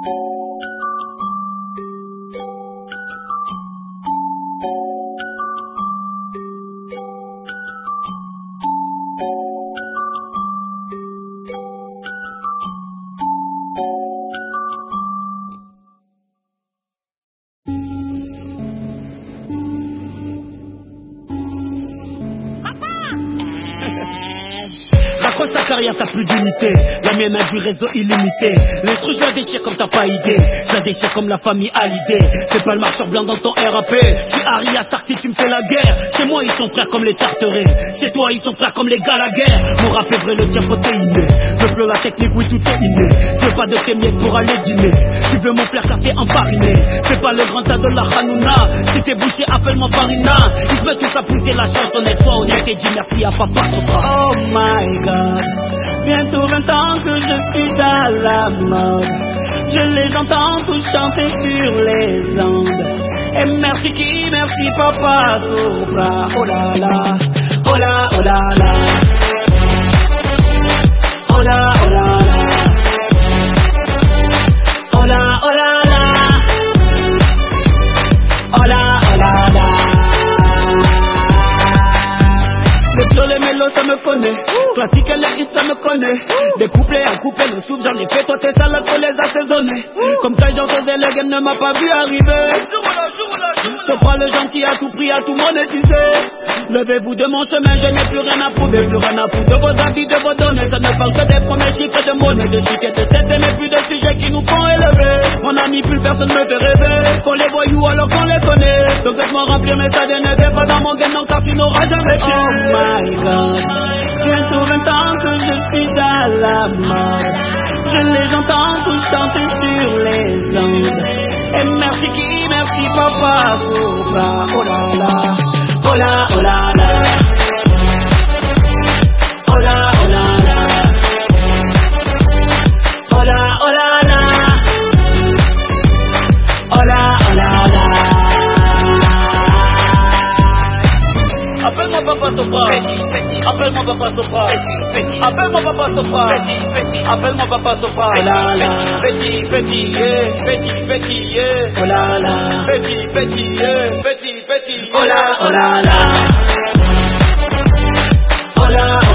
Raccroche ta carrière, t'as plus d'unité. La mienne a du réseau illimité. L'intrus, je la déchire comme t'as pas idée. Je la déchire comme la famille Hallyday. Fais pas le marcheur blanc dans ton RAP. Je suis Harry à Stark si tu me fais la guerre. Chez moi, ils sont frères comme les Tarterets. Chez toi, ils sont frères comme les Gallagher. Mon rap est vrai, le tien protéiné. Le flow, la technique, oui, tout est inné. Je veux pas de tes miettes pour aller dîner. Tu veux mon flair car t'es enfariné. Fais pas le grand tas de la Hanouna. Si t'es bouché, appelle-moi Farina. Ils se mettent tous à pousser la chansonnette. Sois honnête et dis merci à papa. Oh my God, bientôt 20 ans que je suis à la mode. Je les entends tous chanter sur les ondes. Et merci qui, merci papa Sopra. Oh là là, oh là, oh là là. Oh là, oh là là. Oh là, oh là là. Oh là, oh là là. Les flots, les mélos, ça me connaît. Classique et les hits, ça me connaît. Des couplets à couper le souffle, j'en ai fait. Toi, tes salades, faut les assaisonner. Comme quand j'en faisais, le game ne m'a pas vu arriver. Sopra le gentil à tout prix, à tout monétiser. Levez-vous de mon chemin, je n'ai plus rien à prouver, plus rien à foutre de vos avis, de vos données. Ça ne parle que des premiers chiffres de monnaie, de chic et de cesse, mais plus de sujets qui nous font élever. Mon ami, plus personne me fait rêver. Faut les voyous alors qu'on les connaît. Donc laisse-moi remplir mes stades, ne vais pas dans mon game, non car tu n'auras jamais pied. Oh my God, bientôt 20 ans que je suis à la mode. Je les entends tous chanter sur les ondes. Et merci qui, merci papa Sopra. Oh là là, oh là, oh là là. Oh là, oh là là. Oh là, oh là là. Oh là, oh là là. Appelle-moi papa Sopra. Appelle-moi papa Sopra. Appelle-moi papa Sopra. Appelle-moi papa Sopra. Oh là là. Petit, petit, yeah. Petit, petit, yeah. Oh là là. Petit, petit, yeah. Petit, petit, yeah. Oh là, oh là là. Oh là, oh